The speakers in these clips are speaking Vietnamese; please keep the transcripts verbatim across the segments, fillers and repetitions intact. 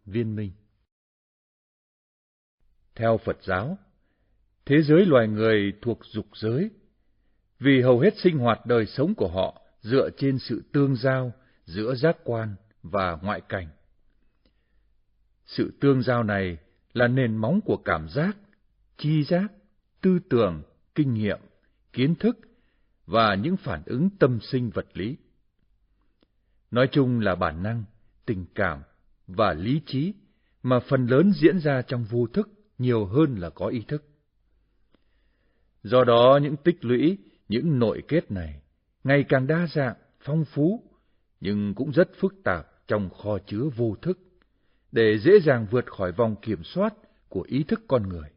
viên minh. Theo Phật giáo, thế giới loài người thuộc dục giới, vì hầu hết sinh hoạt đời sống của họ dựa trên sự tương giao giữa giác quan và ngoại cảnh. Sự tương giao này là nền móng của cảm giác, tri giác, tư tưởng, kinh nghiệm, kiến thức và những phản ứng tâm sinh vật lý. Nói chung là bản năng, tình cảm và lý trí mà phần lớn diễn ra trong vô thức nhiều hơn là có ý thức. Do đó những tích lũy, những nội kết này ngày càng đa dạng, phong phú, nhưng cũng rất phức tạp trong kho chứa vô thức, để dễ dàng vượt khỏi vòng kiểm soát của ý thức con người.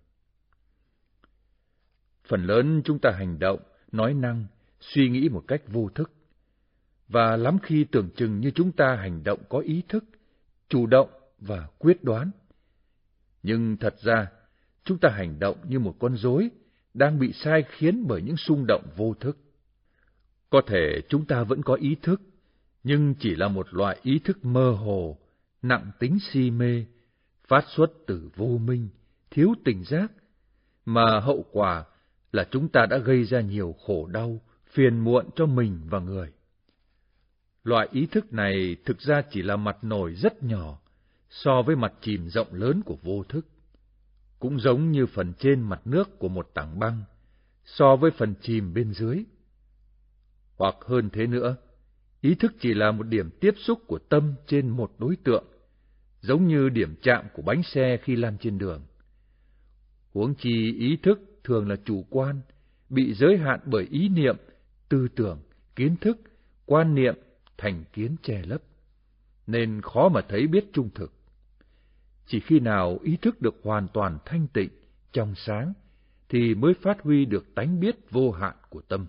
Phần lớn chúng ta hành động, nói năng, suy nghĩ một cách vô thức, và lắm khi tưởng chừng như chúng ta hành động có ý thức, chủ động và quyết đoán. Nhưng thật ra, chúng ta hành động như một con rối đang bị sai khiến bởi những xung động vô thức. Có thể chúng ta vẫn có ý thức, nhưng chỉ là một loại ý thức mơ hồ, nặng tính si mê, phát xuất từ vô minh, thiếu tỉnh giác, mà hậu quả là chúng ta đã gây ra nhiều khổ đau, phiền muộn cho mình và người. Loại ý thức này thực ra chỉ là mặt nổi rất nhỏ so với mặt chìm rộng lớn của vô thức, cũng giống như phần trên mặt nước của một tảng băng so với phần chìm bên dưới. Hoặc hơn thế nữa, ý thức chỉ là một điểm tiếp xúc của tâm trên một đối tượng, giống như điểm chạm của bánh xe khi lăn trên đường. Huống chi ý thức thường là chủ quan, bị giới hạn bởi ý niệm, tư tưởng, kiến thức, quan niệm, thành kiến che lấp, nên khó mà thấy biết trung thực. Chỉ khi nào ý thức được hoàn toàn thanh tịnh, trong sáng, thì mới phát huy được tánh biết vô hạn của tâm.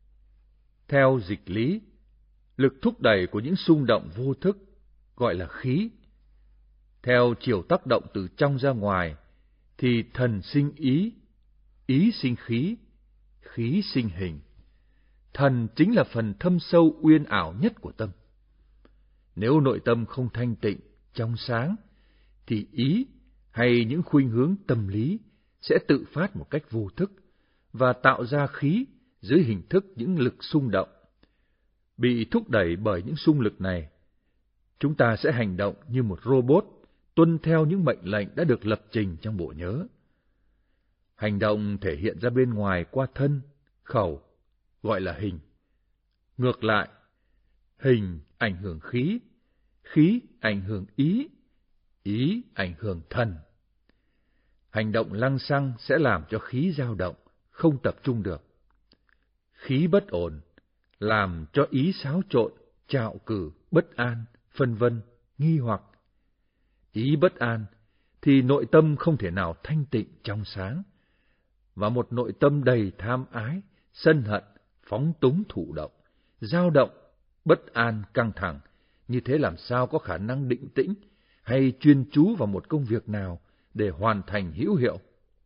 Theo dịch lý, lực thúc đẩy của những xung động vô thức gọi là khí. Theo chiều tác động từ trong ra ngoài, thì thần sinh ý, ý sinh khí, khí sinh hình. Thần chính là phần thâm sâu uyên ảo nhất của tâm. Nếu nội tâm không thanh tịnh, trong sáng, thì ý hay những khuynh hướng tâm lý sẽ tự phát một cách vô thức và tạo ra khí dưới hình thức những lực xung động. Bị thúc đẩy bởi những xung lực này, chúng ta sẽ hành động như một robot, tuân theo những mệnh lệnh đã được lập trình trong bộ nhớ. Hành động thể hiện ra bên ngoài qua thân, khẩu, gọi là hình. Ngược lại, hình ảnh hưởng khí, khí ảnh hưởng ý, ý ảnh hưởng thần. Hành động lăng xăng sẽ làm cho khí dao động, không tập trung được. Khí bất ổn làm cho ý xáo trộn, trạo cử, bất an, phân vân, nghi hoặc. Ý bất an thì nội tâm không thể nào thanh tịnh trong sáng, và một nội tâm đầy tham ái, sân hận, phóng túng thụ động, dao động, bất an, căng thẳng, như thế làm sao có khả năng định tĩnh hay chuyên chú vào một công việc nào để hoàn thành hữu hiệu.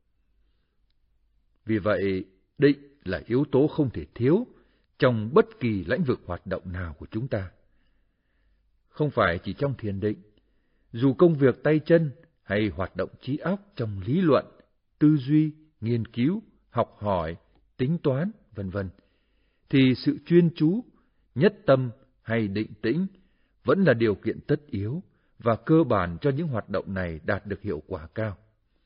Vì vậy, định là yếu tố không thể thiếu trong bất kỳ lĩnh vực hoạt động nào của chúng ta. Không phải chỉ trong thiền định, dù công việc tay chân hay hoạt động trí óc trong lý luận, tư duy, nghiên cứu, học hỏi, tính toán, vân vân, thì sự chuyên chú, nhất tâm hay định tĩnh vẫn là điều kiện tất yếu và cơ bản cho những hoạt động này đạt được hiệu quả cao.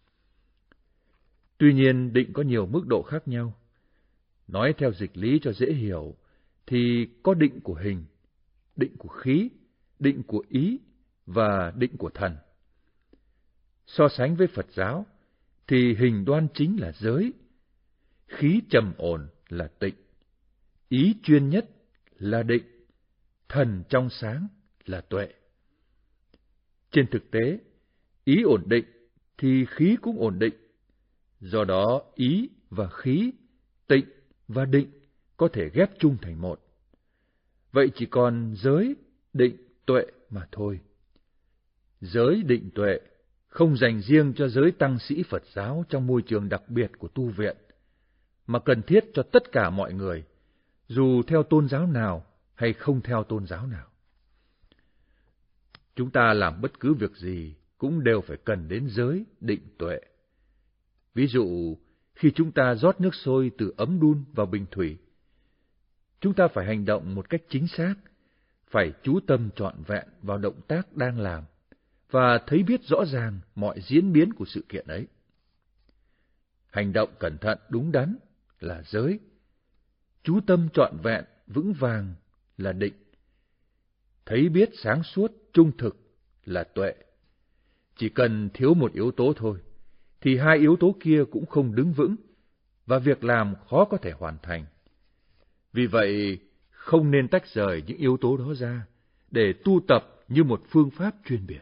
Tuy nhiên, định có nhiều mức độ khác nhau. Nói theo dịch lý cho dễ hiểu, thì có định của hình, định của khí, định của ý và định của thần. So sánh với Phật giáo, thì hình đoan chính là giới, khí trầm ổn là tịnh, ý chuyên nhất là định, thần trong sáng là tuệ. Trên thực tế, ý ổn định thì khí cũng ổn định. Do đó, ý và khí, tịnh và định có thể ghép chung thành một. Vậy chỉ còn giới, định, tuệ mà thôi. Giới, định, tuệ không dành riêng cho giới tăng sĩ Phật giáo trong môi trường đặc biệt của tu viện, mà cần thiết cho tất cả mọi người, dù theo tôn giáo nào hay không theo tôn giáo nào. Chúng ta làm bất cứ việc gì cũng đều phải cần đến giới, định, tuệ. Ví dụ, khi chúng ta rót nước sôi từ ấm đun vào bình thủy, chúng ta phải hành động một cách chính xác, phải chú tâm trọn vẹn vào động tác đang làm, và thấy biết rõ ràng mọi diễn biến của sự kiện ấy. Hành động cẩn thận đúng đắn là giới, chú tâm trọn vẹn vững vàng là định, thấy biết sáng suốt trung thực là tuệ. Chỉ cần thiếu một yếu tố thôi, thì hai yếu tố kia cũng không đứng vững, và việc làm khó có thể hoàn thành. Vì vậy, không nên tách rời những yếu tố đó ra, để tu tập như một phương pháp chuyên biệt.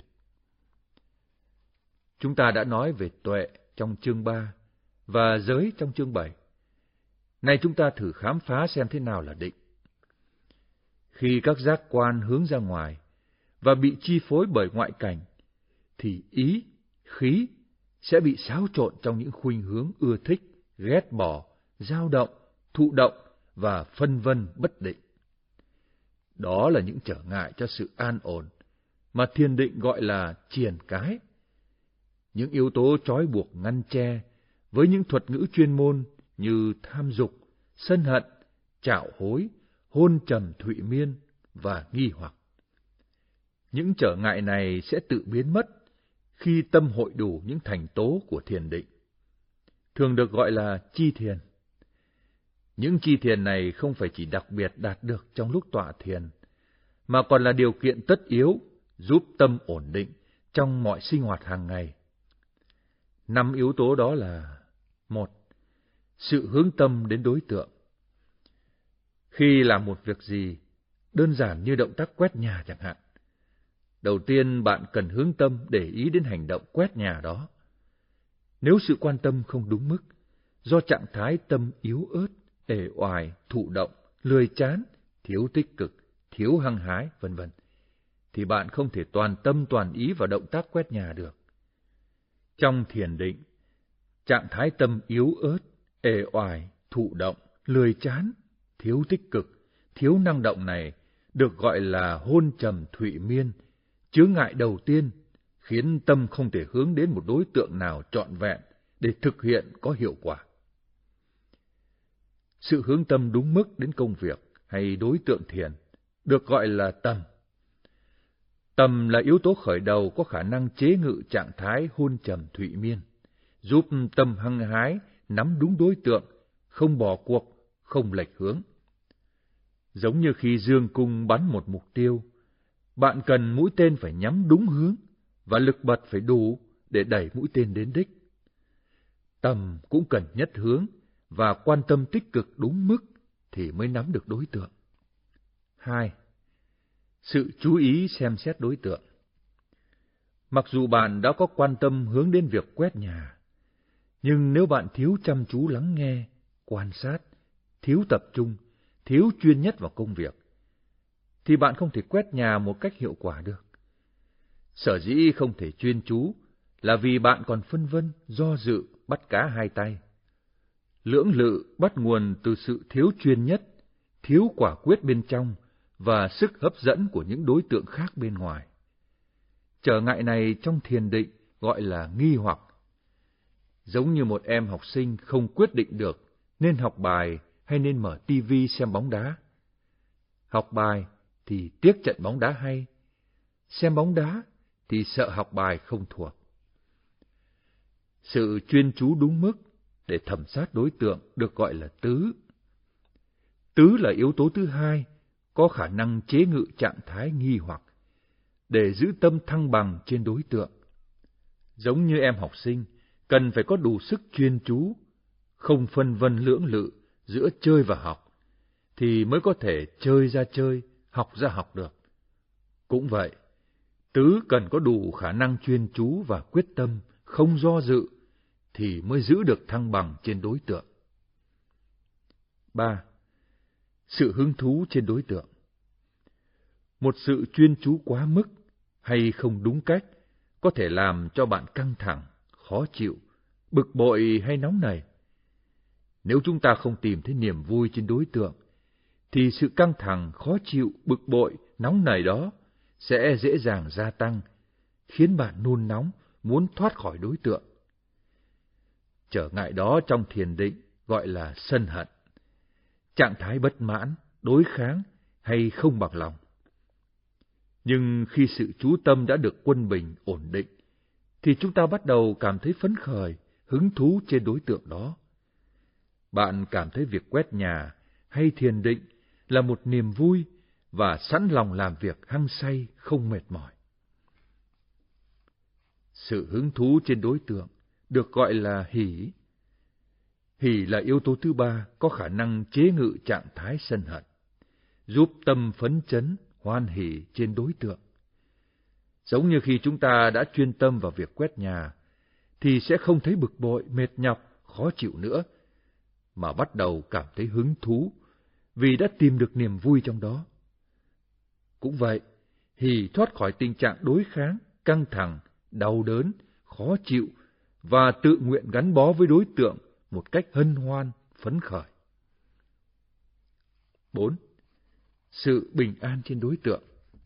Chúng ta đã nói về tuệ trong chương ba, và giới trong chương bảy. Nay chúng ta thử khám phá xem thế nào là định. Khi các giác quan hướng ra ngoài, và bị chi phối bởi ngoại cảnh, thì ý, khí sẽ bị xáo trộn trong những khuynh hướng ưa thích, ghét bỏ, dao động, thụ động và phân vân bất định. Đó là những trở ngại cho sự an ổn, mà thiền định gọi là triền cái. Những yếu tố trói buộc ngăn che với những thuật ngữ chuyên môn như tham dục, sân hận, trạo hối, hôn trầm thụy miên và nghi hoặc. Những trở ngại này sẽ tự biến mất khi tâm hội đủ những thành tố của thiền định, thường được gọi là chi thiền. Những chi thiền này không phải chỉ đặc biệt đạt được trong lúc tọa thiền, mà còn là điều kiện tất yếu giúp tâm ổn định trong mọi sinh hoạt hàng ngày. Năm yếu tố đó là: một. Sự hướng tâm đến đối tượng. Khi làm một việc gì, đơn giản như động tác quét nhà chẳng hạn, đầu tiên bạn cần hướng tâm để ý đến hành động quét nhà đó. Nếu sự quan tâm không đúng mức, do trạng thái tâm yếu ớt, ể oải, thụ động, lười chán, thiếu tích cực, thiếu hăng hái, vân vân, thì bạn không thể toàn tâm toàn ý vào động tác quét nhà được. Trong thiền định, trạng thái tâm yếu ớt, ể oải, thụ động, lười chán, thiếu tích cực, thiếu năng động này được gọi là hôn trầm thụy miên, chướng ngại đầu tiên, khiến tâm không thể hướng đến một đối tượng nào trọn vẹn để thực hiện có hiệu quả. Sự hướng tâm đúng mức đến công việc hay đối tượng thiền được gọi là tầm. Tầm là yếu tố khởi đầu có khả năng chế ngự trạng thái hôn trầm thụy miên, giúp tâm hăng hái nắm đúng đối tượng, không bỏ cuộc, không lệch hướng. Giống như khi dương cung bắn một mục tiêu, bạn cần mũi tên phải nhắm đúng hướng và lực bật phải đủ để đẩy mũi tên đến đích. Tầm cũng cần nhất hướng và quan tâm tích cực đúng mức thì mới nắm được đối tượng. Hai. Sự chú ý xem xét đối tượng. Mặc dù bạn đã có quan tâm hướng đến việc quét nhà, nhưng nếu bạn thiếu chăm chú lắng nghe, quan sát, thiếu tập trung, thiếu chuyên nhất vào công việc, thì bạn không thể quét nhà một cách hiệu quả được. Sở dĩ không thể chuyên chú là vì bạn còn phân vân, do dự, bắt cá hai tay. Lưỡng lự bắt nguồn từ sự thiếu chuyên nhất, thiếu quả quyết bên trong và sức hấp dẫn của những đối tượng khác bên ngoài. Trở ngại này trong thiền định gọi là nghi hoặc. Giống như một em học sinh không quyết định được nên học bài hay nên mở tivi xem bóng đá. Học bài thì tiếc trận bóng đá hay, xem bóng đá thì sợ học bài không thuộc. Sự chuyên chú đúng mức để thẩm sát đối tượng được gọi là tứ. Tứ là yếu tố thứ hai, có khả năng chế ngự trạng thái nghi hoặc, để giữ tâm thăng bằng trên đối tượng. Giống như em học sinh, cần phải có đủ sức chuyên chú, không phân vân lưỡng lự giữa chơi và học, thì mới có thể chơi ra chơi, học ra học được. Cũng vậy, tứ cần có đủ khả năng chuyên chú và quyết tâm, không do dự, thì mới giữ được thăng bằng trên đối tượng. Ba. Sự hứng thú trên đối tượng. Một sự chuyên chú quá mức hay không đúng cách có thể làm cho bạn căng thẳng, khó chịu, bực bội hay nóng nảy. Nếu chúng ta không tìm thấy niềm vui trên đối tượng, thì sự căng thẳng, khó chịu, bực bội, nóng nảy đó sẽ dễ dàng gia tăng, khiến bạn nôn nóng, muốn thoát khỏi đối tượng. Trở ngại đó trong thiền định gọi là sân hận, trạng thái bất mãn, đối kháng hay không bằng lòng. Nhưng khi sự chú tâm đã được quân bình, ổn định, thì chúng ta bắt đầu cảm thấy phấn khởi, hứng thú trên đối tượng đó. Bạn cảm thấy việc quét nhà hay thiền định là một niềm vui và sẵn lòng làm việc hăng say, không mệt mỏi. Sự hứng thú trên đối tượng được gọi là hỷ. Hỷ là yếu tố thứ ba có khả năng chế ngự trạng thái sân hận, giúp tâm phấn chấn, hoan hỷ trên đối tượng. Giống như khi chúng ta đã chuyên tâm vào việc quét nhà, thì sẽ không thấy bực bội, mệt nhọc, khó chịu nữa, mà bắt đầu cảm thấy hứng thú vì đã tìm được niềm vui trong đó. Cũng vậy, hỷ thoát khỏi tình trạng đối kháng, căng thẳng, đau đớn, khó chịu và tự nguyện gắn bó với đối tượng một cách hân hoan, phấn khởi. bốn. Sự bình an trên đối tượng.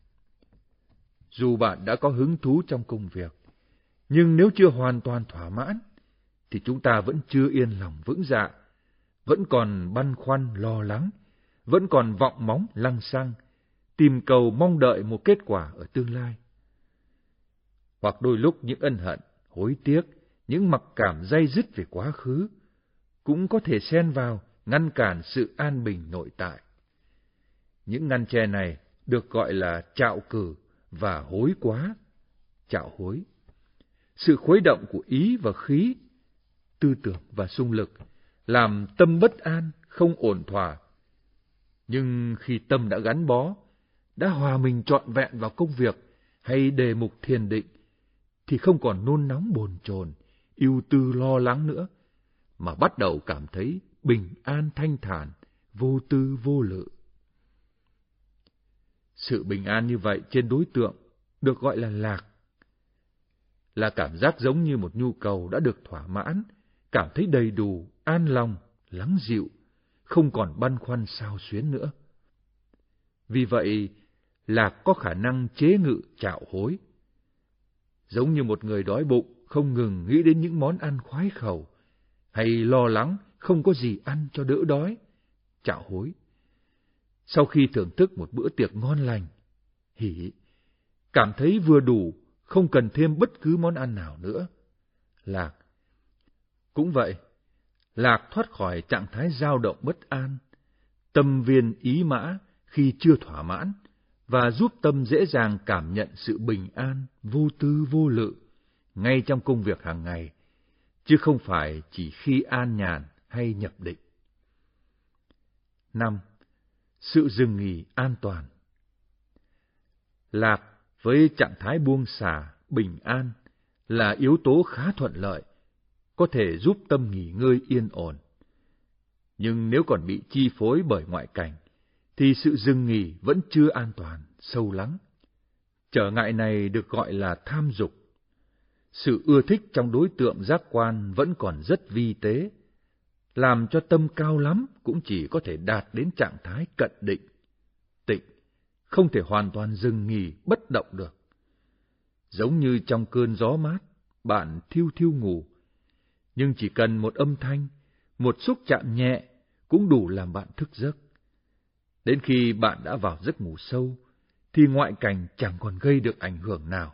Dù bạn đã có hứng thú trong công việc, nhưng nếu chưa hoàn toàn thỏa mãn, thì chúng ta vẫn chưa yên lòng vững dạ, vẫn còn băn khoăn lo lắng, vẫn còn vọng móng lăng xăng, tìm cầu mong đợi một kết quả ở tương lai. Hoặc đôi lúc những ân hận, hối tiếc, những mặc cảm day dứt về quá khứ, cũng có thể xen vào ngăn cản sự an bình nội tại. Những ngăn tre này được gọi là trạo cử và hối quá, trạo hối. Sự khuấy động của ý và khí, tư tưởng và xung lực, làm tâm bất an, không ổn thỏa. Nhưng khi tâm đã gắn bó, đã hòa mình trọn vẹn vào công việc hay đề mục thiền định, thì không còn nôn nóng bồn chồn, ưu tư lo lắng nữa, mà bắt đầu cảm thấy bình an thanh thản, vô tư vô lự. Sự bình an như vậy trên đối tượng được gọi là lạc, là cảm giác giống như một nhu cầu đã được thỏa mãn, cảm thấy đầy đủ, an lòng, lắng dịu, không còn băn khoăn xao xuyến nữa. Vì vậy, lạc có khả năng chế ngự trạo hối. Giống như một người đói bụng không ngừng nghĩ đến những món ăn khoái khẩu, hay lo lắng không có gì ăn cho đỡ đói, trạo hối. Sau khi thưởng thức một bữa tiệc ngon lành, hỷ, cảm thấy vừa đủ, không cần thêm bất cứ món ăn nào nữa, lạc. Cũng vậy, lạc thoát khỏi trạng thái dao động bất an, tâm viên ý mã khi chưa thỏa mãn, và giúp tâm dễ dàng cảm nhận sự bình an, vô tư vô lự, ngay trong công việc hàng ngày, chứ không phải chỉ khi an nhàn hay nhập định. năm. Sự dừng nghỉ an toàn. Lạc với trạng thái buông xả, bình an là yếu tố khá thuận lợi, có thể giúp tâm nghỉ ngơi yên ổn. Nhưng nếu còn bị chi phối bởi ngoại cảnh, thì sự dừng nghỉ vẫn chưa an toàn, sâu lắng. Trở ngại này được gọi là tham dục. Sự ưa thích trong đối tượng giác quan vẫn còn rất vi tế, làm cho tâm cao lắm cũng chỉ có thể đạt đến trạng thái cận định, tịnh, không thể hoàn toàn dừng nghỉ bất động được. Giống như trong cơn gió mát, bạn thiêu thiêu ngủ, nhưng chỉ cần một âm thanh, một xúc chạm nhẹ cũng đủ làm bạn thức giấc. Đến khi bạn đã vào giấc ngủ sâu, thì ngoại cảnh chẳng còn gây được ảnh hưởng nào.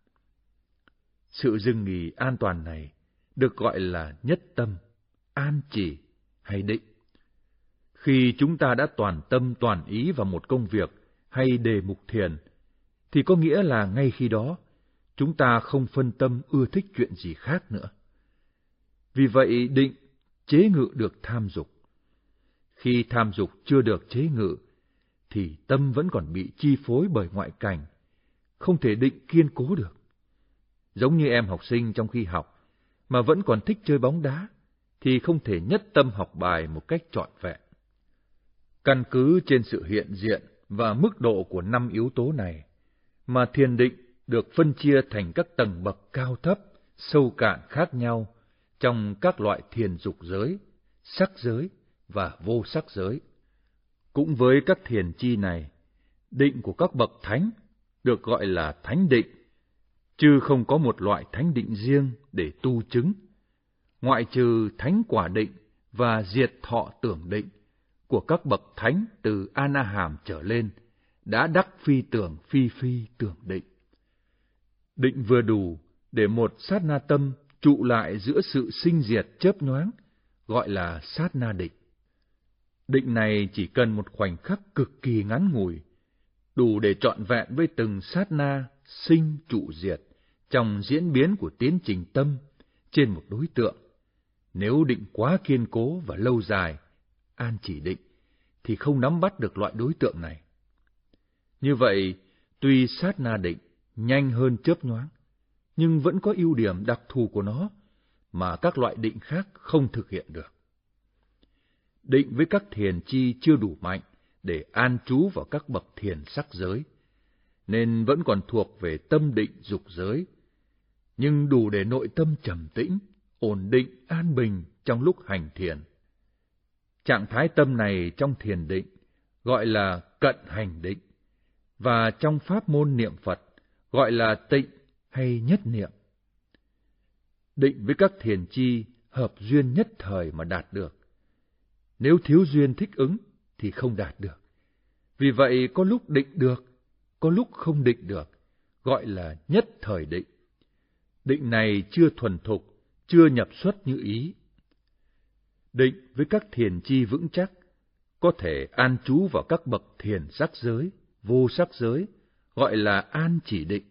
Sự dừng nghỉ an toàn này được gọi là nhất tâm, an chỉ hay định. Khi chúng ta đã toàn tâm toàn ý vào một công việc hay đề mục thiền, thì có nghĩa là ngay khi đó, chúng ta không phân tâm ưa thích chuyện gì khác nữa. Vì vậy định chế ngự được tham dục. Khi tham dục chưa được chế ngự, thì tâm vẫn còn bị chi phối bởi ngoại cảnh, không thể định kiên cố được. Giống như em học sinh trong khi học, mà vẫn còn thích chơi bóng đá, thì không thể nhất tâm học bài một cách trọn vẹn. Căn cứ trên sự hiện diện và mức độ của năm yếu tố này, mà thiền định được phân chia thành các tầng bậc cao thấp, sâu cạn khác nhau trong các loại thiền dục giới, sắc giới và vô sắc giới. Cũng với các thiền chi này, định của các bậc thánh được gọi là thánh định, chứ không có một loại thánh định riêng để tu chứng, ngoại trừ thánh quả định và diệt thọ tưởng định của các bậc thánh từ A-na-hàm trở lên, đã đắc phi tưởng phi phi tưởng định. Định vừa đủ để một sát na tâm trụ lại giữa sự sinh diệt chớp nhoáng, gọi là sát na định. Định này chỉ cần một khoảnh khắc cực kỳ ngắn ngủi, đủ để trọn vẹn với từng sát na sinh trụ diệt trong diễn biến của tiến trình tâm trên một đối tượng. Nếu định quá kiên cố và lâu dài, an chỉ định, thì không nắm bắt được loại đối tượng này. Như vậy, tuy sát na định nhanh hơn chớp nhoáng, nhưng vẫn có ưu điểm đặc thù của nó mà các loại định khác không thực hiện được. Định với các thiền chi chưa đủ mạnh để an trú vào các bậc thiền sắc giới, nên vẫn còn thuộc về tâm định dục giới, nhưng đủ để nội tâm trầm tĩnh, ổn định, an bình trong lúc hành thiền. Trạng thái tâm này trong thiền định gọi là cận hành định, và trong pháp môn niệm Phật gọi là tịnh hay nhất niệm. Định với các thiền chi hợp duyên nhất thời mà đạt được. Nếu thiếu duyên thích ứng thì không đạt được. Vì vậy có lúc định được, có lúc không định được, gọi là nhất thời định. Định này chưa thuần thục, chưa nhập xuất như ý. Định với các thiền chi vững chắc, có thể an trú vào các bậc thiền sắc giới, vô sắc giới, gọi là an chỉ định.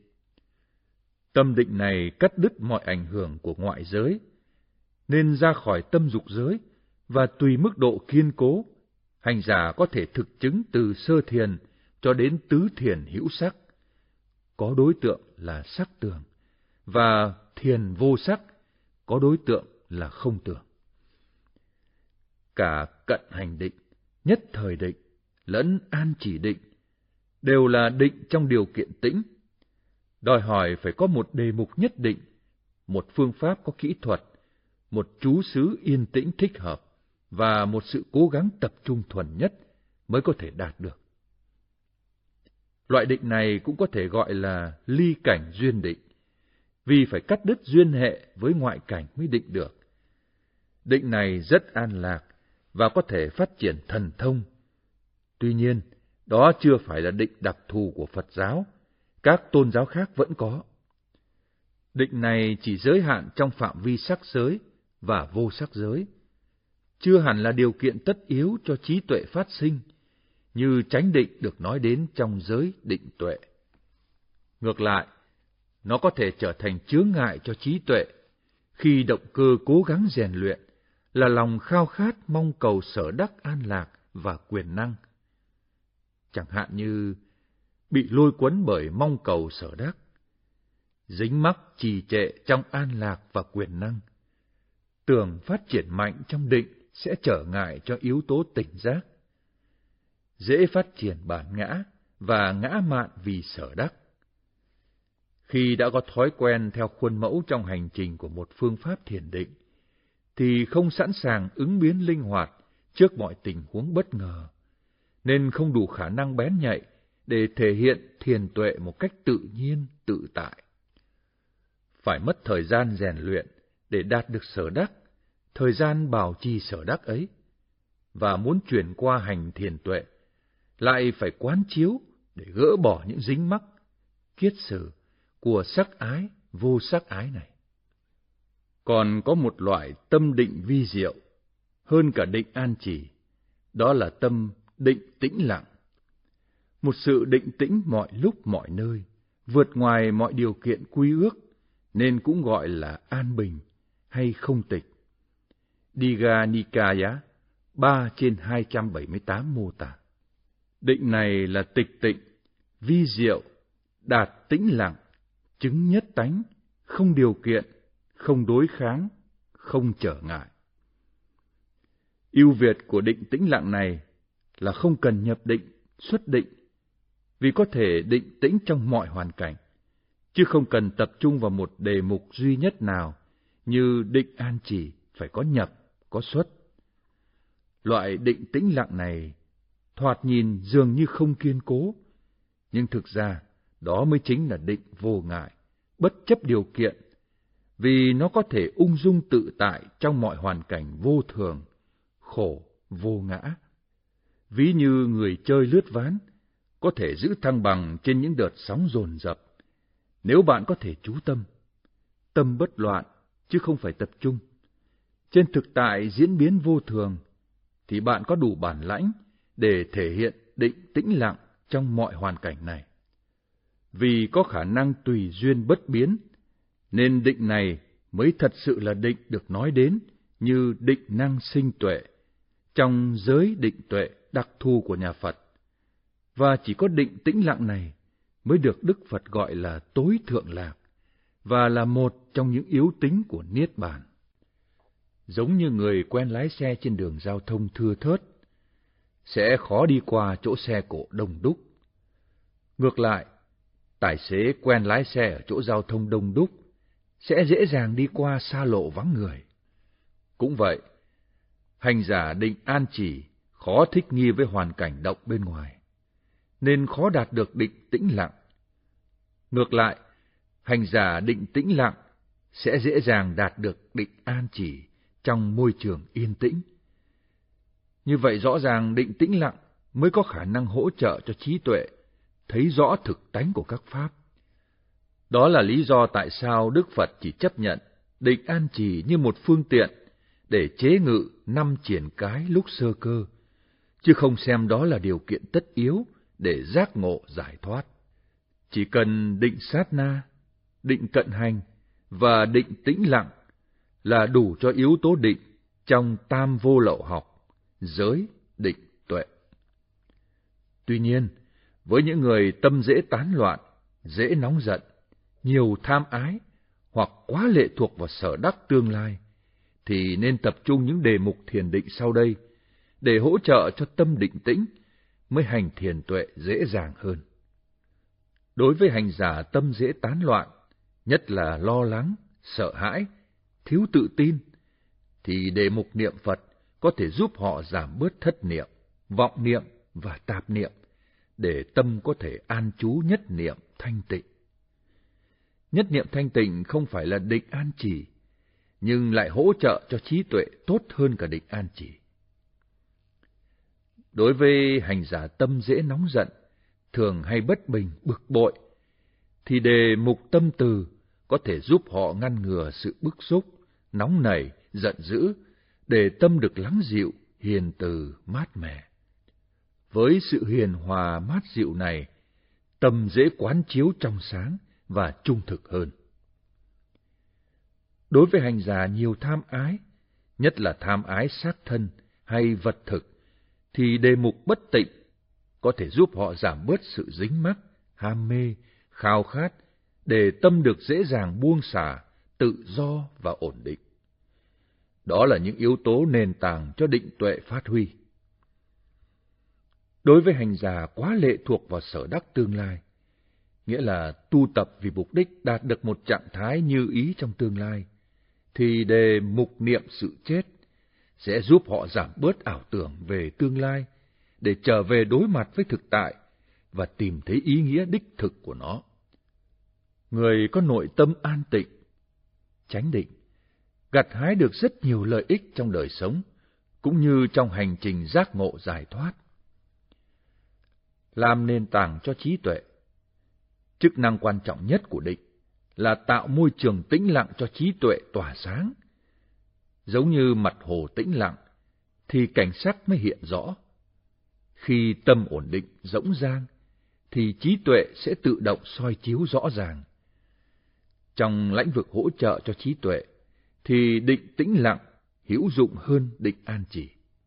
Tâm định này cắt đứt mọi ảnh hưởng của ngoại giới, nên ra khỏi tâm dục giới, và tùy mức độ kiên cố, hành giả có thể thực chứng từ sơ thiền cho đến tứ thiền hữu sắc, có đối tượng là sắc tưởng, và thiền vô sắc, có đối tượng là không tưởng. Cả cận hành định, nhất thời định, lẫn an chỉ định, đều là định trong điều kiện tĩnh, đòi hỏi phải có một đề mục nhất định, một phương pháp có kỹ thuật, một trú xứ yên tĩnh thích hợp, và một sự cố gắng tập trung thuần nhất mới có thể đạt được. Loại định này cũng có thể gọi là ly cảnh duyên định, vì phải cắt đứt duyên hệ với ngoại cảnh mới định được. Định này rất an lạc và có thể phát triển thần thông. Tuy nhiên, đó chưa phải là định đặc thù của Phật giáo, các tôn giáo khác vẫn có. Định này chỉ giới hạn trong phạm vi sắc giới và vô sắc giới, chưa hẳn là điều kiện tất yếu cho trí tuệ phát sinh, như chánh định được nói đến trong giới định tuệ. Ngược lại, nó có thể trở thành chướng ngại cho trí tuệ, khi động cơ cố gắng rèn luyện là lòng khao khát mong cầu sở đắc an lạc và quyền năng. Chẳng hạn như bị lôi cuốn bởi mong cầu sở đắc, dính mắc trì trệ trong an lạc và quyền năng, tưởng phát triển mạnh trong định sẽ trở ngại cho yếu tố tỉnh giác, dễ phát triển bản ngã và ngã mạn vì sở đắc. Khi đã có thói quen theo khuôn mẫu trong hành trình của một phương pháp thiền định, thì không sẵn sàng ứng biến linh hoạt trước mọi tình huống bất ngờ, nên không đủ khả năng bén nhạy để thể hiện thiền tuệ một cách tự nhiên, tự tại. Phải mất thời gian rèn luyện để đạt được sở đắc, thời gian bảo trì sở đắc ấy, và muốn chuyển qua hành thiền tuệ, lại phải quán chiếu để gỡ bỏ những dính mắc, kiết sử của sắc ái, vô sắc ái này. Còn có một loại tâm định vi diệu, hơn cả định an trì, đó là tâm định tĩnh lặng. Một sự định tĩnh mọi lúc mọi nơi, vượt ngoài mọi điều kiện quy ước, nên cũng gọi là an bình hay không tịch. Digha Nikaya ba trên hai trăm bảy mươi tám mô tả. Định này là tịch tịnh, vi diệu, đạt tĩnh lặng, chứng nhất tánh, không điều kiện, không đối kháng, không trở ngại. Ưu việt của định tĩnh lặng này là không cần nhập định, xuất định, vì có thể định tĩnh trong mọi hoàn cảnh, chứ không cần tập trung vào một đề mục duy nhất nào, như định an trì phải có nhập, có xuất. Loại định tĩnh lặng này thoạt nhìn dường như không kiên cố, nhưng thực ra đó mới chính là định vô ngại, bất chấp điều kiện, vì nó có thể ung dung tự tại trong mọi hoàn cảnh vô thường, khổ, vô ngã. Ví như người chơi lướt ván, có thể giữ thăng bằng trên những đợt sóng dồn dập, nếu bạn có thể chú tâm. Tâm bất loạn, chứ không phải tập trung. Trên thực tại diễn biến vô thường, thì bạn có đủ bản lãnh để thể hiện định tĩnh lặng trong mọi hoàn cảnh này. Vì có khả năng tùy duyên bất biến, nên định này mới thật sự là định được nói đến như định năng sinh tuệ, trong giới định tuệ đặc thù của nhà Phật. Và chỉ có định tĩnh lặng này mới được Đức Phật gọi là tối thượng lạc, và là một trong những yếu tính của Niết Bàn. Giống như người quen lái xe trên đường giao thông thưa thớt, sẽ khó đi qua chỗ xe cộ đông đúc. Ngược lại, tài xế quen lái xe ở chỗ giao thông đông đúc, sẽ dễ dàng đi qua xa lộ vắng người. Cũng vậy, hành giả định an chỉ khó thích nghi với hoàn cảnh động bên ngoài, nên khó đạt được định tĩnh lặng. Ngược lại, hành giả định tĩnh lặng sẽ dễ dàng đạt được định an chỉ trong môi trường yên tĩnh. Như vậy rõ ràng định tĩnh lặng mới có khả năng hỗ trợ cho trí tuệ thấy rõ thực tánh của các pháp. Đó là lý do tại sao Đức Phật chỉ chấp nhận định an trì như một phương tiện để chế ngự năm triển cái lúc sơ cơ, chứ không xem đó là điều kiện tất yếu để giác ngộ giải thoát. Chỉ cần định sát na, định cận hành và định tĩnh lặng là đủ cho yếu tố định trong tam vô lậu học, giới, định, tuệ. Tuy nhiên, với những người tâm dễ tán loạn, dễ nóng giận, nhiều tham ái hoặc quá lệ thuộc vào sở đắc tương lai, thì nên tập trung những đề mục thiền định sau đây để hỗ trợ cho tâm định tĩnh, mới hành thiền tuệ dễ dàng hơn. Đối với hành giả tâm dễ tán loạn, nhất là lo lắng, sợ hãi, thiếu tự tin, thì đề mục niệm Phật có thể giúp họ giảm bớt thất niệm, vọng niệm và tạp niệm, để tâm có thể an trú nhất niệm thanh tịnh. Nhất niệm thanh tịnh không phải là định an trì, nhưng lại hỗ trợ cho trí tuệ tốt hơn cả định an trì. Đối với hành giả tâm dễ nóng giận, thường hay bất bình, bực bội, thì đề mục tâm từ có thể giúp họ ngăn ngừa sự bức xúc, nóng nảy, giận dữ, để tâm được lắng dịu, hiền từ, mát mẻ. Với sự hiền hòa mát dịu này, tâm dễ quán chiếu trong sáng và trung thực hơn. Đối với hành giả nhiều tham ái, nhất là tham ái xác thân hay vật thực, thì đề mục bất tịnh có thể giúp họ giảm bớt sự dính mắc, ham mê, khao khát, để tâm được dễ dàng buông xả, tự do và ổn định. Đó là những yếu tố nền tảng cho định tuệ phát huy. Đối với hành giả quá lệ thuộc vào sở đắc tương lai, nghĩa là tu tập vì mục đích đạt được một trạng thái như ý trong tương lai, thì đề mục niệm sự chết sẽ giúp họ giảm bớt ảo tưởng về tương lai, để trở về đối mặt với thực tại và tìm thấy ý nghĩa đích thực của nó. Người có nội tâm an tịnh, chánh định, gặt hái được rất nhiều lợi ích trong đời sống, cũng như trong hành trình giác ngộ giải thoát. Làm nền tảng cho trí tuệ, chức năng quan trọng nhất của định là tạo môi trường tĩnh lặng cho trí tuệ tỏa sáng. Giống như mặt hồ tĩnh lặng, thì cảnh sắc mới hiện rõ. Khi tâm ổn định, rỗng rang, thì trí tuệ sẽ tự động soi chiếu rõ ràng. Trong lĩnh vực hỗ trợ cho trí tuệ, thì định tĩnh lặng hữu dụng hơn định an trì,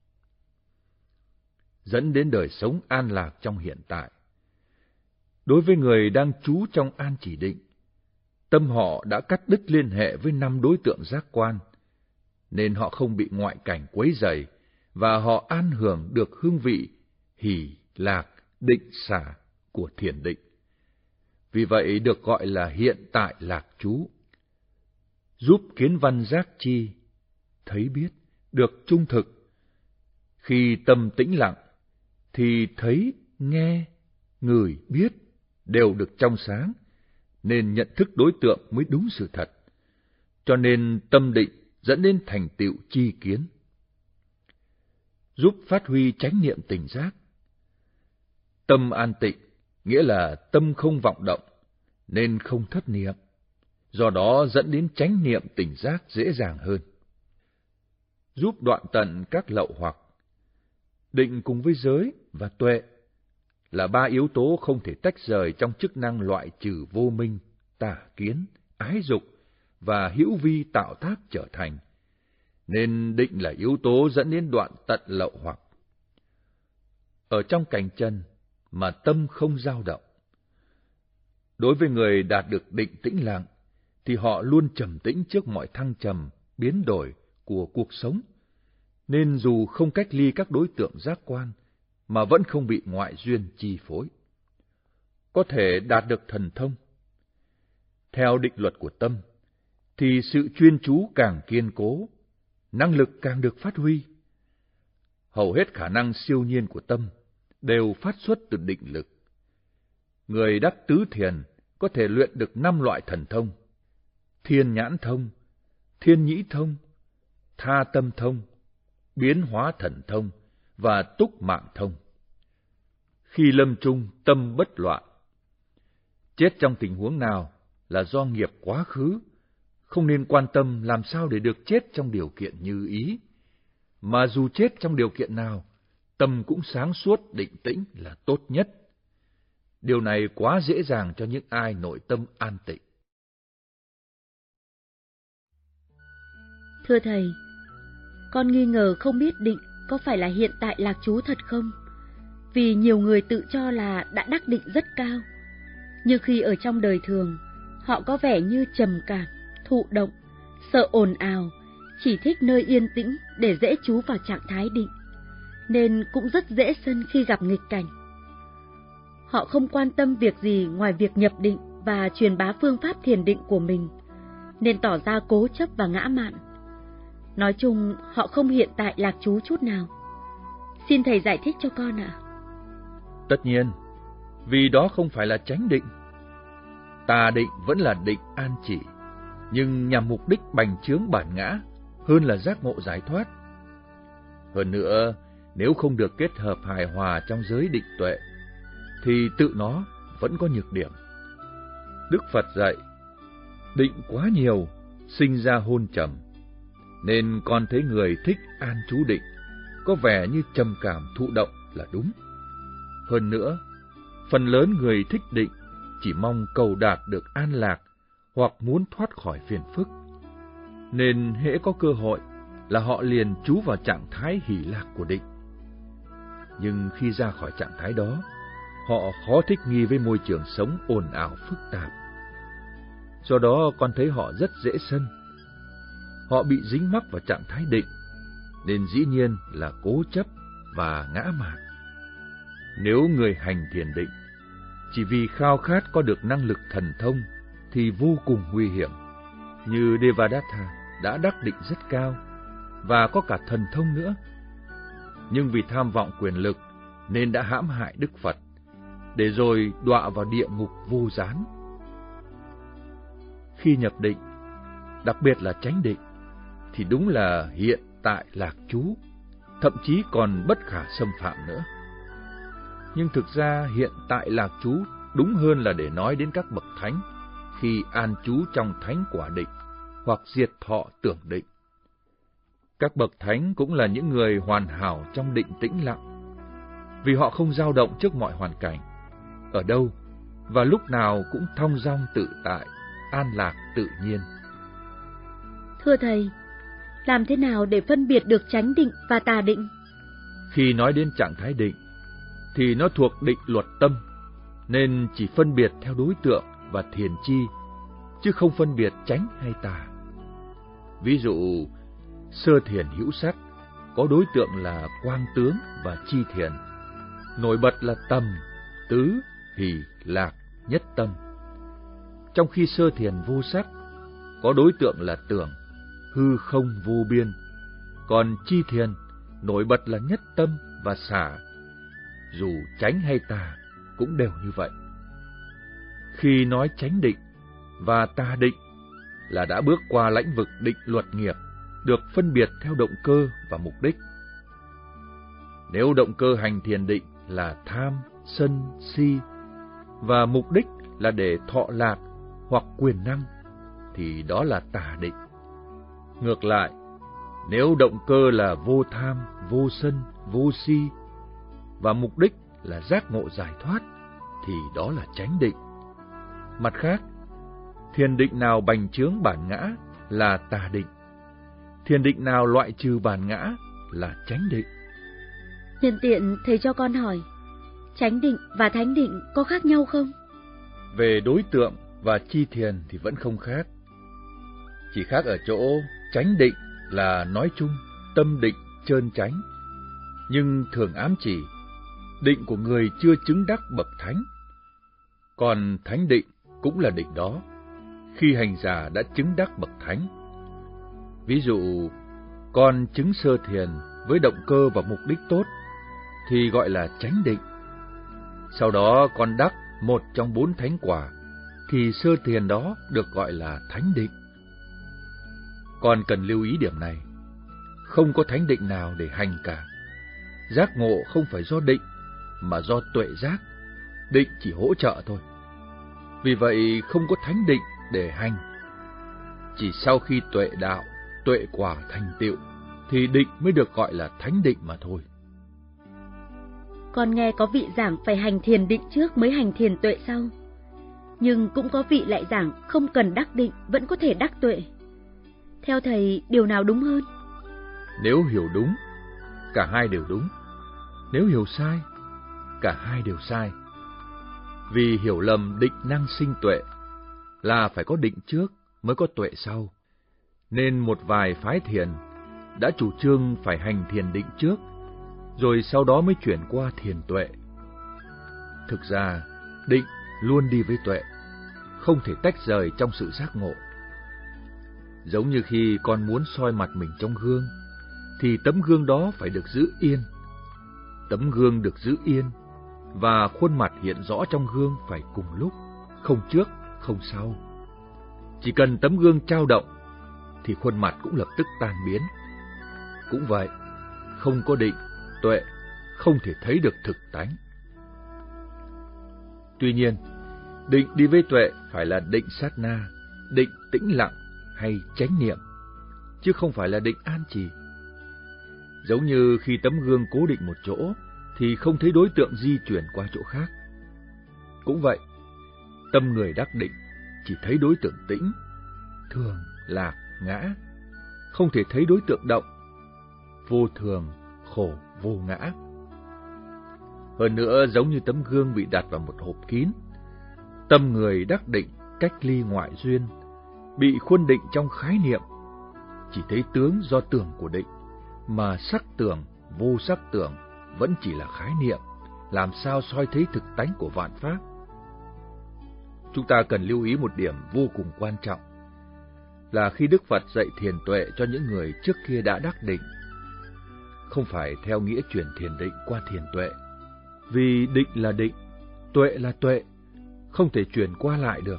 dẫn đến đời sống an lạc trong hiện tại. Đối với người đang trú trong an chỉ định, tâm họ đã cắt đứt liên hệ với năm đối tượng giác quan, nên họ không bị ngoại cảnh quấy rầy, và họ an hưởng được hương vị hỷ, lạc, định xả của thiền định. Vì vậy được gọi là hiện tại lạc trú. Giúp kiến văn giác chi, thấy biết, được trung thực. Khi tâm tĩnh lặng, thì thấy, nghe, ngửi, biết đều được trong sáng, nên nhận thức đối tượng mới đúng sự thật. Cho nên tâm định dẫn đến thành tựu tri kiến, giúp phát huy chánh niệm tỉnh giác. Tâm an tịnh nghĩa là tâm không vọng động, nên không thất niệm, do đó dẫn đến chánh niệm tỉnh giác dễ dàng hơn. Giúp đoạn tận các lậu hoặc. Định cùng với giới và tuệ là ba yếu tố không thể tách rời trong chức năng loại trừ vô minh, tà kiến, ái dục và hữu vi tạo tác trở thành, nên định là yếu tố dẫn đến đoạn tận lậu hoặc. Ở trong cảnh trần mà tâm không dao động. Đối với người đạt được định tĩnh lặng, thì họ luôn trầm tĩnh trước mọi thăng trầm, biến đổi của cuộc sống, nên dù không cách ly các đối tượng giác quan, mà vẫn không bị ngoại duyên chi phối. Có thể đạt được thần thông. Theo định luật của tâm, thì sự chuyên chú càng kiên cố, năng lực càng được phát huy. Hầu hết khả năng siêu nhiên của tâm đều phát xuất từ định lực. Người đắc tứ thiền có thể luyện được năm loại thần thông: thiên nhãn thông, thiên nhĩ thông, tha tâm thông, biến hóa thần thông và túc mạng thông. Khi lâm chung tâm bất loạn. Chết trong tình huống nào là do nghiệp quá khứ, không nên quan tâm làm sao để được chết trong điều kiện như ý, mà dù chết trong điều kiện nào, tâm cũng sáng suốt định tĩnh là tốt nhất. Điều này quá dễ dàng cho những ai nội tâm an tịnh. Thưa Thầy, con nghi ngờ không biết định có phải là hiện tại lạc trú thật không? Vì nhiều người tự cho là đã đắc định rất cao, nhưng khi ở trong đời thường, họ có vẻ như trầm cảm, thụ động, sợ ồn ào, chỉ thích nơi yên tĩnh để dễ trú vào trạng thái định, nên cũng rất dễ sân khi gặp nghịch cảnh. Họ không quan tâm việc gì ngoài việc nhập định và truyền bá phương pháp thiền định của mình, nên tỏ ra cố chấp và ngã mạn. Nói chung, họ không hiện tại lạc trú chút nào. Xin Thầy giải thích cho con ạ. Tất nhiên, vì đó không phải là chánh định. Tà định vẫn là định an chỉ, nhưng nhằm mục đích bành trướng bản ngã hơn là giác ngộ giải thoát. Hơn nữa, nếu không được kết hợp hài hòa trong giới định tuệ, thì tự nó vẫn có nhược điểm. Đức Phật dạy, định quá nhiều, sinh ra hôn trầm, nên con thấy người thích an trú định, có vẻ như trầm cảm thụ động là đúng. Hơn nữa, phần lớn người thích định chỉ mong cầu đạt được an lạc hoặc muốn thoát khỏi phiền phức, nên hễ có cơ hội là họ liền trú vào trạng thái hỷ lạc của định. Nhưng khi ra khỏi trạng thái đó, họ khó thích nghi với môi trường sống ồn ào phức tạp. Do đó con thấy họ rất dễ sân. Họ bị dính mắc vào trạng thái định, nên dĩ nhiên là cố chấp và ngã mạn. Nếu người hành thiền định chỉ vì khao khát có được năng lực thần thông thì vô cùng nguy hiểm, như Devadatta đã đắc định rất cao và có cả thần thông nữa. Nhưng vì tham vọng quyền lực nên đã hãm hại Đức Phật, để rồi đọa vào địa ngục vô gián. Khi nhập định, đặc biệt là chánh định, thì đúng là hiện tại lạc trú, thậm chí còn bất khả xâm phạm nữa. Nhưng thực ra hiện tại lạc trú đúng hơn là để nói đến các bậc thánh khi an trú trong thánh quả định hoặc diệt thọ tưởng định. Các bậc thánh cũng là những người hoàn hảo trong định tĩnh lặng, vì họ không dao động trước mọi hoàn cảnh, ở đâu và lúc nào cũng thong dong tự tại, an lạc tự nhiên. Thưa Thầy, làm thế nào để phân biệt được chánh định và tà định? Khi nói đến trạng thái định, thì nó thuộc định luật tâm, nên chỉ phân biệt theo đối tượng và thiền chi, chứ không phân biệt chánh hay tà. Ví dụ, sơ thiền hữu sắc có đối tượng là quang tướng và chi thiền, nổi bật là tầm, tứ, hỷ, lạc, nhất tâm. Trong khi sơ thiền vô sắc có đối tượng là tưởng, hư không vô biên, còn chi thiền nổi bật là nhất tâm và xả. Dù chánh hay tà cũng đều như vậy. Khi nói chánh định và tà định là đã bước qua lãnh vực định luật nghiệp, được phân biệt theo động cơ và mục đích. Nếu động cơ hành thiền định là tham, sân, si, và mục đích là để thọ lạc hoặc quyền năng, thì đó là tà định. Ngược lại, nếu động cơ là vô tham, vô sân, vô si, và mục đích là giác ngộ giải thoát, thì đó là chánh định. Mặt khác, thiền định nào bành trướng bản ngã là tà định, thiền định nào loại trừ bản ngã là chánh định. Nhân tiện thầy cho con hỏi, chánh định và thánh định có khác nhau không? Về đối tượng và chi thiền thì vẫn không khác. Chỉ khác ở chỗ chánh định là nói chung tâm định trơn chánh, nhưng thường ám chỉ định của người chưa chứng đắc bậc thánh. Còn thánh định cũng là định đó, khi hành giả đã chứng đắc bậc thánh. Ví dụ, con chứng sơ thiền với động cơ và mục đích tốt thì gọi là chánh định. Sau đó con đắc một trong bốn thánh quả thì sơ thiền đó được gọi là thánh định. Con cần lưu ý điểm này, không có thánh định nào để hành cả. Giác ngộ không phải do định, mà do tuệ giác. Định chỉ hỗ trợ thôi. Vì vậy không có thánh định để hành. Chỉ sau khi tuệ đạo, tuệ quả thành tựu, thì định mới được gọi là thánh định mà thôi. Con nghe có vị giảng phải hành thiền định trước mới hành thiền tuệ sau. Nhưng cũng có vị lại giảng không cần đắc định vẫn có thể đắc tuệ. Theo thầy, điều nào đúng hơn? Nếu hiểu đúng, cả hai đều đúng. Nếu hiểu sai, cả hai đều sai. Vì hiểu lầm định năng sinh tuệ, là phải có định trước mới có tuệ sau. Nên một vài phái thiền đã chủ trương phải hành thiền định trước, rồi sau đó mới chuyển qua thiền tuệ. Thực ra, định luôn đi với tuệ, không thể tách rời trong sự giác ngộ. Giống như khi con muốn soi mặt mình trong gương, thì tấm gương đó phải được giữ yên. Tấm gương được giữ yên, và khuôn mặt hiện rõ trong gương phải cùng lúc, không trước, không sau. Chỉ cần tấm gương chao động, thì khuôn mặt cũng lập tức tan biến. Cũng vậy, không có định, tuệ, không thể thấy được thực tánh. Tuy nhiên, định đi với tuệ phải là định sát na, định tĩnh lặng hay chánh niệm, chứ không phải là định an trì. Giống như khi tấm gương cố định một chỗ, thì không thấy đối tượng di chuyển qua chỗ khác. Cũng vậy, tâm người đắc định chỉ thấy đối tượng tĩnh, thường, lạc, ngã, không thể thấy đối tượng động, vô thường, khổ, vô ngã. Hơn nữa, giống như tấm gương bị đặt vào một hộp kín, tâm người đắc định cách ly ngoại duyên, bị khuôn định trong khái niệm, chỉ thấy tướng do tưởng của định, mà sắc tưởng, vô sắc tưởng vẫn chỉ là khái niệm, làm sao soi thấy thực tánh của vạn pháp. Chúng ta cần lưu ý một điểm vô cùng quan trọng, là khi Đức Phật dạy thiền tuệ cho những người trước kia đã đắc định, không phải theo nghĩa chuyển thiền định qua thiền tuệ, vì định là định, tuệ là tuệ, không thể chuyển qua lại được.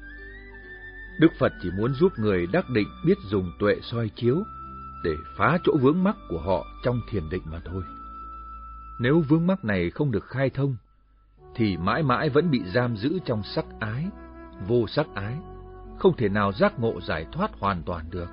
Đức Phật chỉ muốn giúp người đắc định biết dùng tuệ soi chiếu để phá chỗ vướng mắc của họ trong thiền định mà thôi. Nếu vướng mắc này không được khai thông, thì mãi mãi vẫn bị giam giữ trong sắc ái, vô sắc ái, không thể nào giác ngộ giải thoát hoàn toàn được.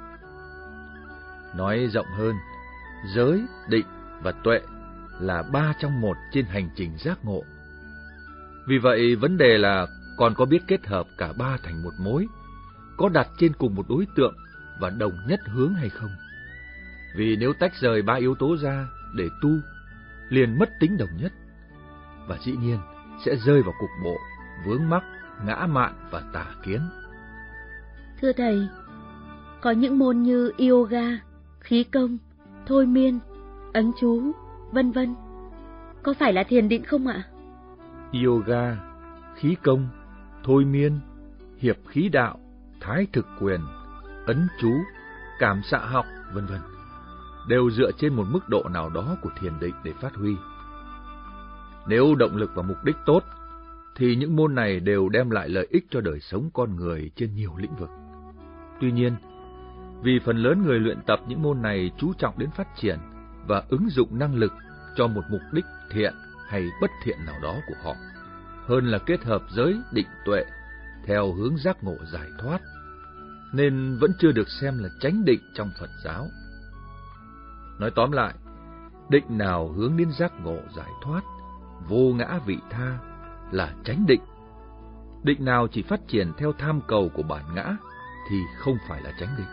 Nói rộng hơn, giới, định và tuệ là ba trong một trên hành trình giác ngộ. Vì vậy, vấn đề là còn có biết kết hợp cả ba thành một mối, có đặt trên cùng một đối tượng và đồng nhất hướng hay không. Vì nếu tách rời ba yếu tố ra để tu, liền mất tính đồng nhất, và dĩ nhiên sẽ rơi vào cục bộ, vướng mắc, ngã mạn và tà kiến. Thưa thầy, có những môn như yoga, khí công, thôi miên, ấn chú, vân vân, có phải là thiền định không ạ? Yoga, khí công, thôi miên, hiệp khí đạo, thái thực quyền, ấn chú, cảm xạ học, vân vân đều dựa trên một mức độ nào đó của thiền định để phát huy. Nếu động lực và mục đích tốt, thì những môn này đều đem lại lợi ích cho đời sống con người trên nhiều lĩnh vực. Tuy nhiên, vì phần lớn người luyện tập những môn này chú trọng đến phát triển và ứng dụng năng lực cho một mục đích thiện hay bất thiện nào đó của họ, hơn là kết hợp giới định tuệ theo hướng giác ngộ giải thoát, nên vẫn chưa được xem là chánh định trong Phật giáo. Nói tóm lại, định nào hướng đến giác ngộ giải thoát, vô ngã vị tha là chánh định. Định nào chỉ phát triển theo tham cầu của bản ngã thì không phải là chánh định.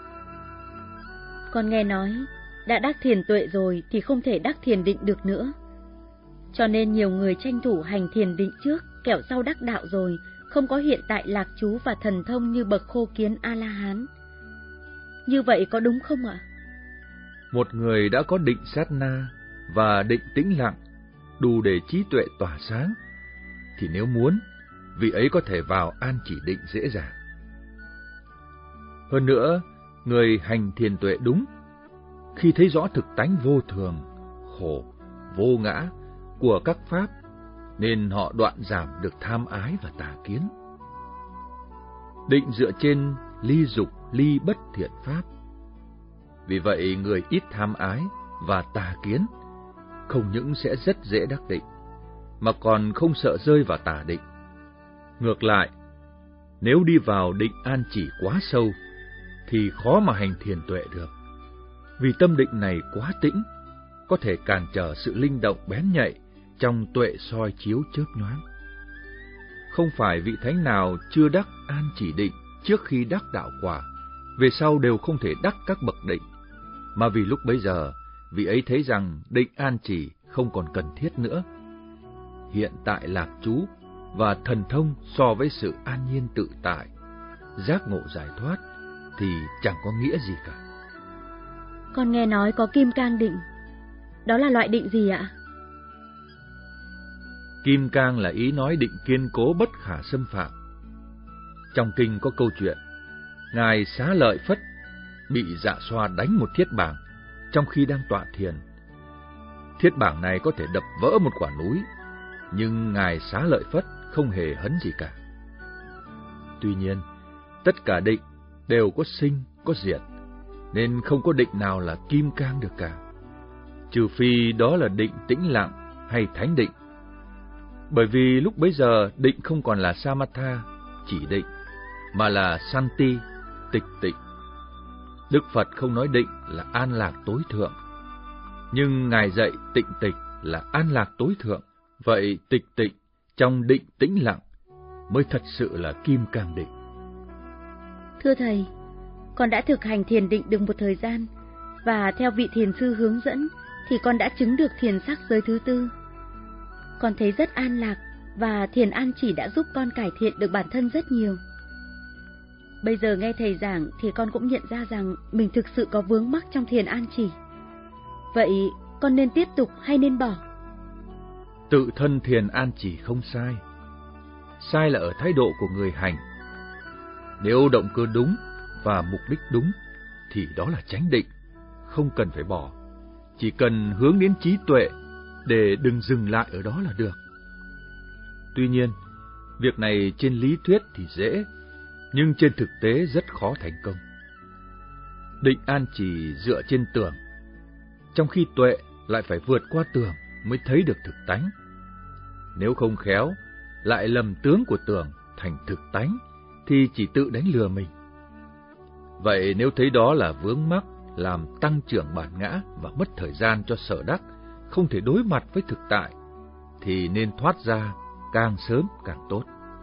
Con nghe nói, đã đắc thiền tuệ rồi thì không thể đắc thiền định được nữa. Cho nên nhiều người tranh thủ hành thiền định trước, kẻo sau đắc đạo rồi, không có hiện tại lạc trú và thần thông như bậc khô kiến A-la-hán. Như vậy có đúng không ạ? Một người đã có định sát na và định tĩnh lặng, đủ để trí tuệ tỏa sáng, thì nếu muốn, vị ấy có thể vào an chỉ định dễ dàng. Hơn nữa, người hành thiền tuệ đúng, khi thấy rõ thực tánh vô thường, khổ, vô ngã của các pháp, nên họ đoạn giảm được tham ái và tà kiến. Định dựa trên ly dục, ly bất thiện pháp. Vì vậy, người ít tham ái và tà kiến không những sẽ rất dễ đắc định, mà còn không sợ rơi vào tà định. Ngược lại, nếu đi vào định an chỉ quá sâu, thì khó mà hành thiền tuệ được, vì tâm định này quá tĩnh, có thể cản trở sự linh động bén nhạy trong tuệ soi chiếu chớp nhoáng. Không phải vị thánh nào chưa đắc an chỉ định trước khi đắc đạo quả, về sau đều không thể đắc các bậc định, mà vì lúc bấy giờ, vị ấy thấy rằng định an chỉ không còn cần thiết nữa. Hiện tại lạc trú và thần thông so với sự an nhiên tự tại, giác ngộ giải thoát thì chẳng có nghĩa gì cả. Con nghe nói có kim cang định. Đó là loại định gì ạ? Kim cang là ý nói định kiên cố bất khả xâm phạm. Trong kinh có câu chuyện, Ngài Xá Lợi Phất bị Dạ Xoa đánh một thiết bảng trong khi đang tọa thiền. Thiết bảng này có thể đập vỡ một quả núi, nhưng Ngài Xá Lợi Phất không hề hấn gì cả. Tuy nhiên, tất cả định đều có sinh, có diệt, nên không có định nào là kim cang được cả, trừ phi đó là định tĩnh lặng hay thánh định. Bởi vì lúc bấy giờ định không còn là samatha, chỉ định, mà là santi, tịch tịnh. Đức Phật không nói định là an lạc tối thượng, nhưng Ngài dạy tịnh tịch là an lạc tối thượng. Vậy tịch tịnh trong định tĩnh lặng mới thật sự là kim cang định. Thưa Thầy, con đã thực hành thiền định được một thời gian, và theo vị thiền sư hướng dẫn thì con đã chứng được thiền sắc giới thứ tư. Con thấy rất an lạc, và thiền an chỉ đã giúp con cải thiện được bản thân rất nhiều. Bây giờ nghe Thầy giảng thì con cũng nhận ra rằng mình thực sự có vướng mắc trong thiền an chỉ. Vậy con nên tiếp tục hay nên bỏ? Tự thân thiền an chỉ không sai. Sai là ở thái độ của người hành. Nếu động cơ đúng và mục đích đúng thì đó là chánh định, không cần phải bỏ. Chỉ cần hướng đến trí tuệ để đừng dừng lại ở đó là được. Tuy nhiên, việc này trên lý thuyết thì dễ, nhưng trên thực tế rất khó thành công. Định an chỉ dựa trên tưởng, trong khi tuệ lại phải vượt qua tưởng mới thấy được thực tánh. Nếu không khéo, lại lầm tướng của tưởng thành thực tánh, thì chỉ tự đánh lừa mình. Vậy nếu thấy đó là vướng mắc, làm tăng trưởng bản ngã và mất thời gian cho sở đắc, không thể đối mặt với thực tại, thì nên thoát ra càng sớm càng tốt.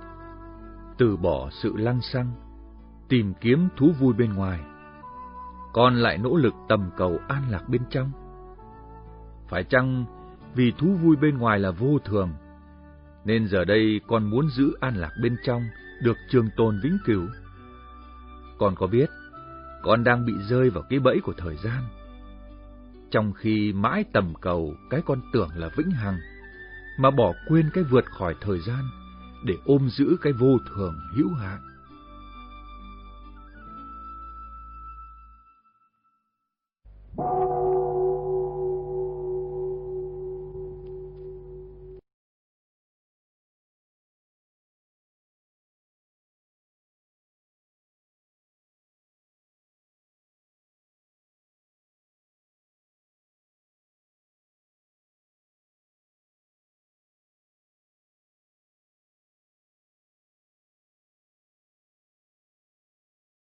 Từ bỏ sự lăng xăng, tìm kiếm thú vui bên ngoài, con lại nỗ lực tầm cầu an lạc bên trong. Phải chăng vì thú vui bên ngoài là vô thường, nên giờ đây con muốn giữ an lạc bên trong được trường tồn vĩnh cửu? Con có biết con đang bị rơi vào cái bẫy của thời gian, trong khi mãi tầm cầu cái con tưởng là vĩnh hằng, mà bỏ quên cái vượt khỏi thời gian để ôm giữ cái vô thường hữu hạn.